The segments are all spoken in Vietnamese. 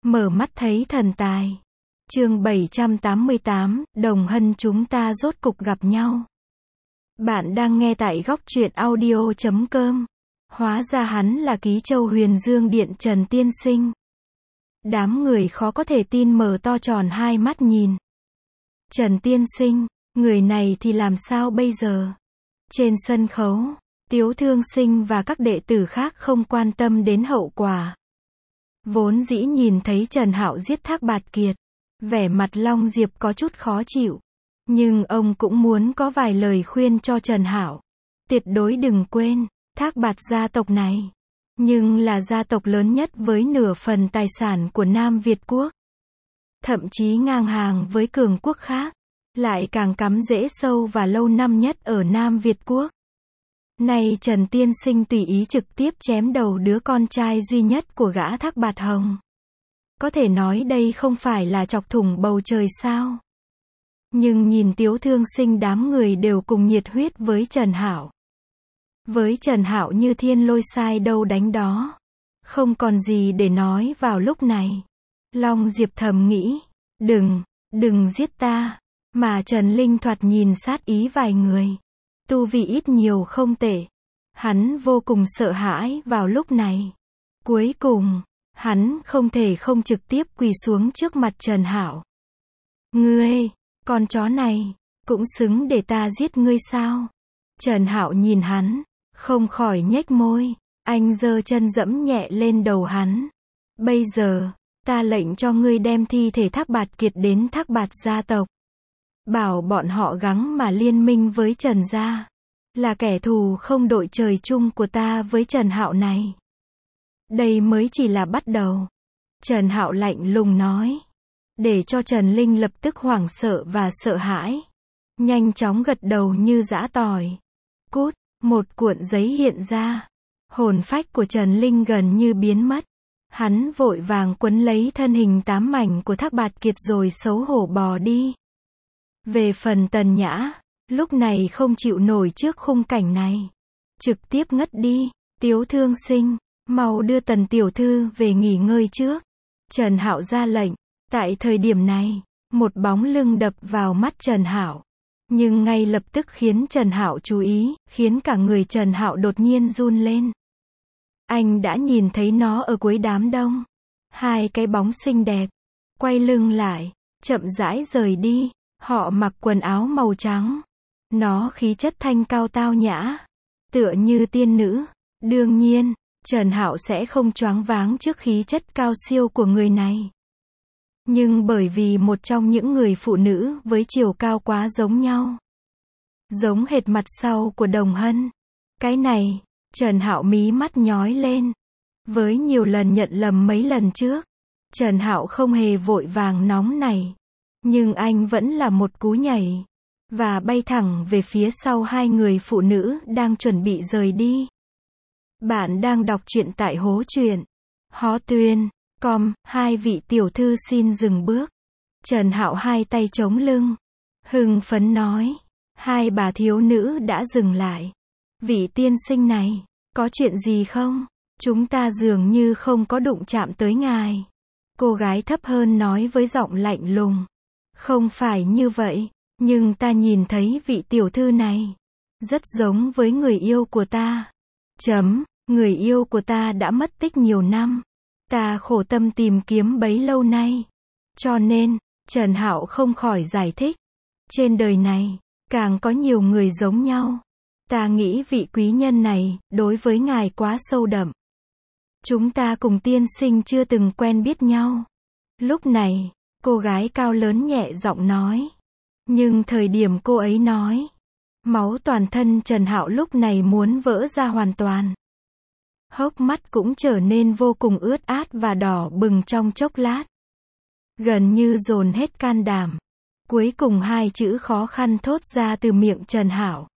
Mở mắt thấy thần tài. Chương 788, Đồng Hân chúng ta rốt cục gặp nhau. Bạn đang nghe tại góc truyện audio.com. Hóa ra hắn là Ký Châu Huyền Dương Điện Trần Tiên Sinh. Đám người khó có thể tin mở to tròn hai mắt nhìn. Trần Tiên Sinh, người này thì làm sao bây giờ? Trên sân khấu, Tiếu Thương Sinh và các đệ tử khác không quan tâm đến hậu quả. Vốn dĩ nhìn thấy Trần Hạo giết Thác Bạt Kiệt, vẻ mặt Long Diệp có chút khó chịu. Nhưng ông cũng muốn có vài lời khuyên cho Trần Hạo. Tuyệt đối đừng quên, Thác Bạt gia tộc này, nhưng là gia tộc lớn nhất với nửa phần tài sản của Nam Việt Quốc. Thậm chí ngang hàng với cường quốc khác, lại càng cắm rễ sâu và lâu năm nhất ở Nam Việt Quốc. Nay Trần Tiên Sinh tùy ý trực tiếp chém đầu đứa con trai duy nhất của gã Thác Bạt Hồng. Có thể nói đây không phải là chọc thủng bầu trời sao? Nhưng nhìn Tiếu Thương Sinh đám người đều cùng nhiệt huyết với Trần Hạo. Với Trần Hạo như thiên lôi sai đâu đánh đó. Không còn gì để nói vào lúc này. Long Diệp thầm nghĩ, đừng giết ta. Mà Trần Linh thoạt nhìn sát ý vài người. Tu vi ít nhiều không tệ. Hắn vô cùng sợ hãi vào lúc này. Cuối cùng, hắn không thể không trực tiếp quỳ xuống trước mặt Trần Hạo. Ngươi, con chó này, cũng xứng để ta giết ngươi sao? Trần Hạo nhìn hắn, không khỏi nhếch môi. Anh giơ chân dẫm nhẹ lên đầu hắn. Bây giờ, ta lệnh cho ngươi đem thi thể Thác Bạt Kiệt đến Thác Bạt gia tộc. Bảo bọn họ gắng mà liên minh với Trần gia. Là kẻ thù không đội trời chung của ta với Trần Hạo này. Đây mới chỉ là bắt đầu. Trần Hạo lạnh lùng nói. Để cho Trần Linh lập tức hoảng sợ và sợ hãi. Nhanh chóng gật đầu như giã tỏi. Cút, một cuộn giấy hiện ra. Hồn phách của Trần Linh gần như biến mất. Hắn vội vàng quấn lấy thân hình 8 mảnh của Thác Bạt Kiệt rồi xấu hổ bò đi. Về phần Tần Nhã, lúc này không chịu nổi trước khung cảnh này. Trực tiếp ngất đi. Tiếu Thương Sinh, mau đưa Tần tiểu thư về nghỉ ngơi trước. Trần Hạo ra lệnh. Tại thời điểm này, một bóng lưng đập vào mắt Trần Hạo. Nhưng ngay lập tức khiến Trần Hạo chú ý, khiến cả người Trần Hạo đột nhiên run lên. Anh đã nhìn thấy nó ở cuối đám đông. Hai cái bóng xinh đẹp, quay lưng lại, chậm rãi rời đi. Họ mặc quần áo màu trắng. Nó khí chất thanh cao tao nhã, tựa như tiên nữ. Đương nhiên, Trần Hạo sẽ không choáng váng trước khí chất cao siêu của người này. Nhưng bởi vì một trong những người phụ nữ với chiều cao quá giống nhau. Giống hệt mặt sau của Đồng Hân. Cái này, Trần Hạo mí mắt nhói lên. Với nhiều lần nhận lầm mấy lần trước, Trần Hạo không hề vội vàng nóng nảy. Nhưng anh vẫn là một cú nhảy. Và bay thẳng về phía sau hai người phụ nữ đang chuẩn bị rời đi. Bạn đang đọc truyện tại Hố Truyện. Hó Tuyên. Hai vị tiểu thư xin dừng bước. Trần Hạo hai tay chống lưng. Hưng phấn nói. Hai bà thiếu nữ đã dừng lại. Vị tiên sinh này, có chuyện gì không? Chúng ta dường như không có đụng chạm tới ngài. Cô gái thấp hơn nói với giọng lạnh lùng. Không phải như vậy, nhưng ta nhìn thấy vị tiểu thư này. Rất giống với người yêu của ta. Người yêu của ta đã mất tích nhiều năm. Ta khổ tâm tìm kiếm bấy lâu nay. Cho nên, Trần Hạo không khỏi giải thích. Trên đời này, càng có nhiều người giống nhau. Ta nghĩ vị quý nhân này, đối với ngài quá sâu đậm. Chúng ta cùng tiên sinh chưa từng quen biết nhau. Lúc này, cô gái cao lớn nhẹ giọng nói. Nhưng thời điểm cô ấy nói, máu toàn thân Trần Hạo lúc này muốn vỡ ra hoàn toàn. Hốc mắt cũng trở nên vô cùng ướt át và đỏ bừng trong chốc lát. Gần như dồn hết can đảm. Cuối cùng hai chữ khó khăn thốt ra từ miệng Trần Hạo.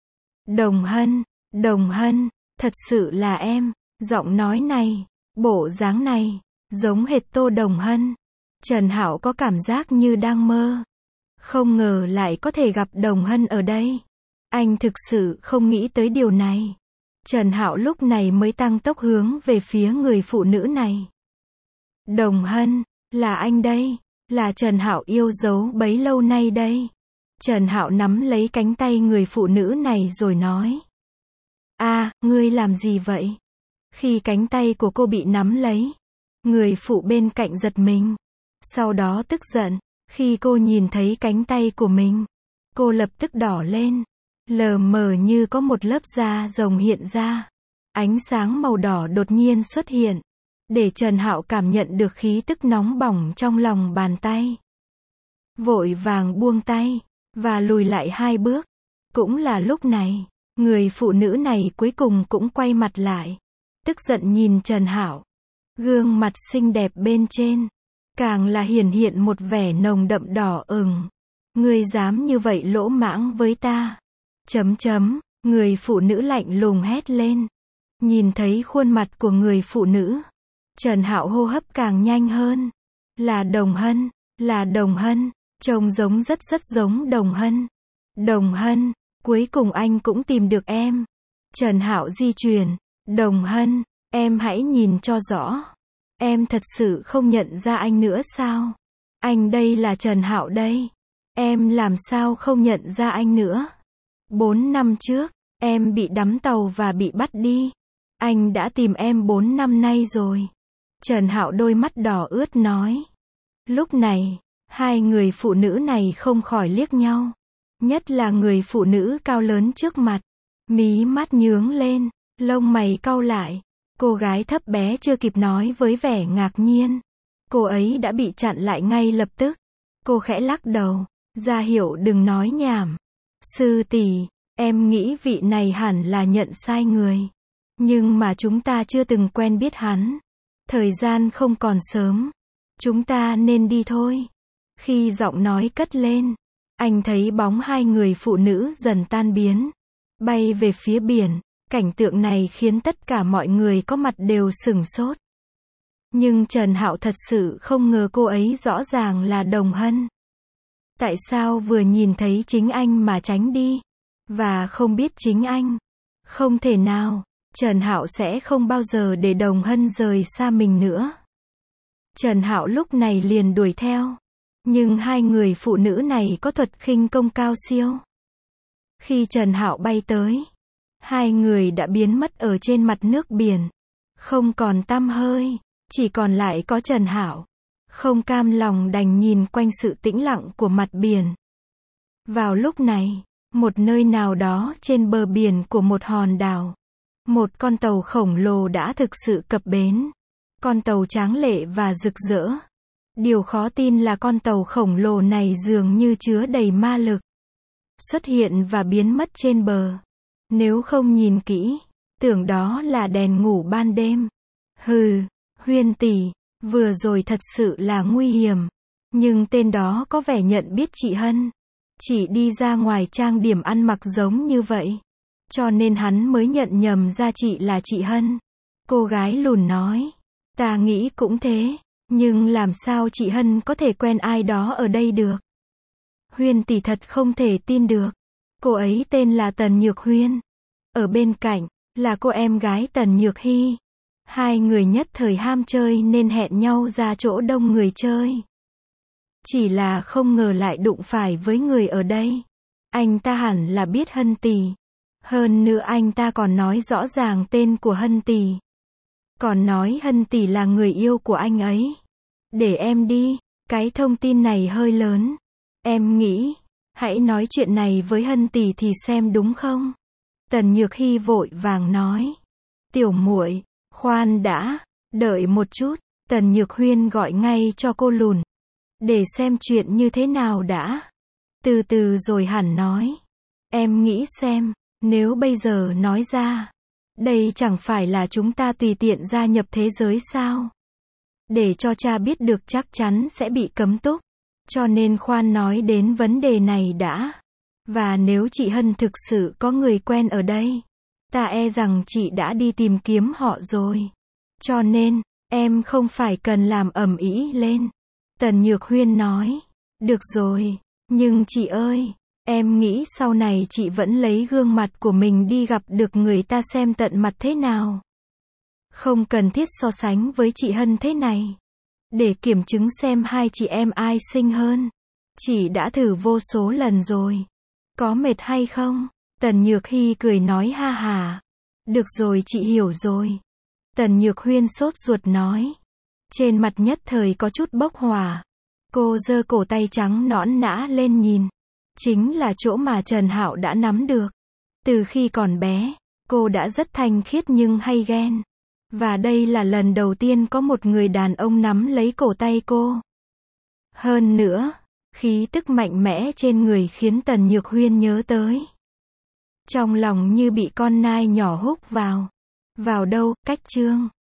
Đồng Hân, thật sự là em. Giọng nói này, bộ dáng này, giống hệt Tô Đồng Hân. Trần Hạo có cảm giác như đang mơ. Không ngờ lại có thể gặp Đồng Hân ở đây. Anh thực sự không nghĩ tới điều này. Trần Hạo lúc này mới tăng tốc hướng về phía người phụ nữ này. Đồng Hân, là anh đây, là Trần Hạo yêu dấu bấy lâu nay đây. Trần Hạo nắm lấy cánh tay người phụ nữ này rồi nói. Ngươi làm gì vậy? Khi cánh tay của cô bị nắm lấy, người phụ bên cạnh giật mình. Sau đó tức giận, khi cô nhìn thấy cánh tay của mình, cô lập tức đỏ lên. Lờ mờ như có một lớp da rồng hiện ra. Ánh sáng màu đỏ đột nhiên xuất hiện, để Trần Hạo cảm nhận được khí tức nóng bỏng trong lòng bàn tay. Vội vàng buông tay, và lùi lại 2 bước. Cũng là lúc này, người phụ nữ này cuối cùng cũng quay mặt lại. Tức giận nhìn Trần Hạo. Gương mặt xinh đẹp bên trên, càng là hiển hiện một vẻ nồng đậm đỏ ửng. Ngươi dám như vậy lỗ mãng với ta. Người phụ nữ lạnh lùng hét lên. Nhìn thấy khuôn mặt của người phụ nữ, Trần Hạo hô hấp càng nhanh hơn. Là Đồng Hân, là Đồng Hân, trông giống rất giống Đồng Hân. Đồng Hân, cuối cùng anh cũng tìm được em. Trần Hạo di chuyển. Đồng Hân, em hãy nhìn cho rõ. Em thật sự không nhận ra anh nữa sao? Anh đây là Trần Hạo đây. Em làm sao không nhận ra anh nữa? 4 năm trước, em bị đắm tàu và bị bắt đi. Anh đã tìm em 4 năm nay rồi. Trần Hạo đôi mắt đỏ ướt nói. Lúc này, hai người phụ nữ này không khỏi liếc nhau. Nhất là người phụ nữ cao lớn trước mặt. Mí mắt nhướng lên, lông mày cau lại. Cô gái thấp bé chưa kịp nói với vẻ ngạc nhiên. Cô ấy đã bị chặn lại ngay lập tức. Cô khẽ lắc đầu, ra hiệu đừng nói nhảm. Sư tỷ, em nghĩ vị này hẳn là nhận sai người. Nhưng mà chúng ta chưa từng quen biết hắn. Thời gian không còn sớm. Chúng ta nên đi thôi. Khi giọng nói cất lên, anh thấy bóng hai người phụ nữ dần tan biến, bay về phía biển. Cảnh tượng này khiến tất cả mọi người có mặt đều sửng sốt. Nhưng Trần Hạo thật sự không ngờ cô ấy rõ ràng là Đồng Hân. Tại sao vừa nhìn thấy chính anh mà tránh đi? Và không biết chính anh? Không thể nào, Trần Hạo sẽ không bao giờ để Đồng Hân rời xa mình nữa. Trần Hạo lúc này liền đuổi theo. Nhưng hai người phụ nữ này có thuật khinh công cao siêu. Khi Trần Hạo bay tới, hai người đã biến mất ở trên mặt nước biển. Không còn tăm hơi, chỉ còn lại có Trần Hạo. Không cam lòng đành nhìn quanh sự tĩnh lặng của mặt biển. Vào lúc này, một nơi nào đó trên bờ biển của một hòn đảo, một con tàu khổng lồ đã thực sự cập bến. Con tàu tráng lệ và rực rỡ. Điều khó tin là con tàu khổng lồ này dường như chứa đầy ma lực. Xuất hiện và biến mất trên bờ. Nếu không nhìn kỹ, tưởng đó là đèn ngủ ban đêm. Huyên tỷ, vừa rồi thật sự là nguy hiểm. Nhưng tên đó có vẻ nhận biết chị Hân. Chị đi ra ngoài trang điểm ăn mặc giống như vậy. Cho nên hắn mới nhận nhầm ra chị là chị Hân. Cô gái lùn nói. Ta nghĩ cũng thế. Nhưng làm sao chị Hân có thể quen ai đó ở đây được? Huyên tỷ thật không thể tin được. Cô ấy tên là Tần Nhược Huyên. Ở bên cạnh, là cô em gái Tần Nhược Hy. Hai người nhất thời ham chơi nên hẹn nhau ra chỗ đông người chơi. Chỉ là không ngờ lại đụng phải với người ở đây. Anh ta hẳn là biết Hân tỷ. Hơn nữa anh ta còn nói rõ ràng tên của Hân tỷ. Còn nói Hân tỷ là người yêu của anh ấy. Để em đi, cái thông tin này hơi lớn. Em nghĩ, hãy nói chuyện này với Hân tỷ thì xem đúng không? Tần Nhược Hy vội vàng nói. Tiểu muội, khoan đã, đợi một chút. Tần Nhược Huyên gọi ngay cho cô lùn. Để xem chuyện như thế nào đã. Từ từ rồi hẳn nói. Em nghĩ xem, nếu bây giờ nói ra, đây chẳng phải là chúng ta tùy tiện gia nhập thế giới sao? Để cho cha biết được chắc chắn sẽ bị cấm túc. Cho nên khoan nói đến vấn đề này đã. Và nếu chị Hân thực sự có người quen ở đây, ta e rằng chị đã đi tìm kiếm họ rồi. Cho nên, em không phải cần làm ầm ĩ lên. Tần Nhược Huyên nói. Được rồi, nhưng chị ơi, em nghĩ sau này chị vẫn lấy gương mặt của mình đi gặp được người ta xem tận mặt thế nào. Không cần thiết so sánh với chị Hân thế này. để kiểm chứng xem hai chị em ai xinh hơn. Chị đã thử vô số lần rồi. Có mệt hay không? Tần Nhược Hy cười nói ha hả. Được rồi, chị hiểu rồi. Tần Nhược Huyên sốt ruột nói. Trên mặt nhất thời có chút bốc hỏa. Cô giơ cổ tay trắng nõn nã lên nhìn. Chính là chỗ mà Trần Hạo đã nắm được. Từ khi còn bé, cô đã rất thanh khiết nhưng hay ghen. Và đây là lần đầu tiên có một người đàn ông nắm lấy cổ tay cô. Hơn nữa, khí tức mạnh mẽ trên người khiến Tần Nhược Huyên nhớ tới. Trong lòng như bị con nai nhỏ húc vào. Vào đâu, cách chương.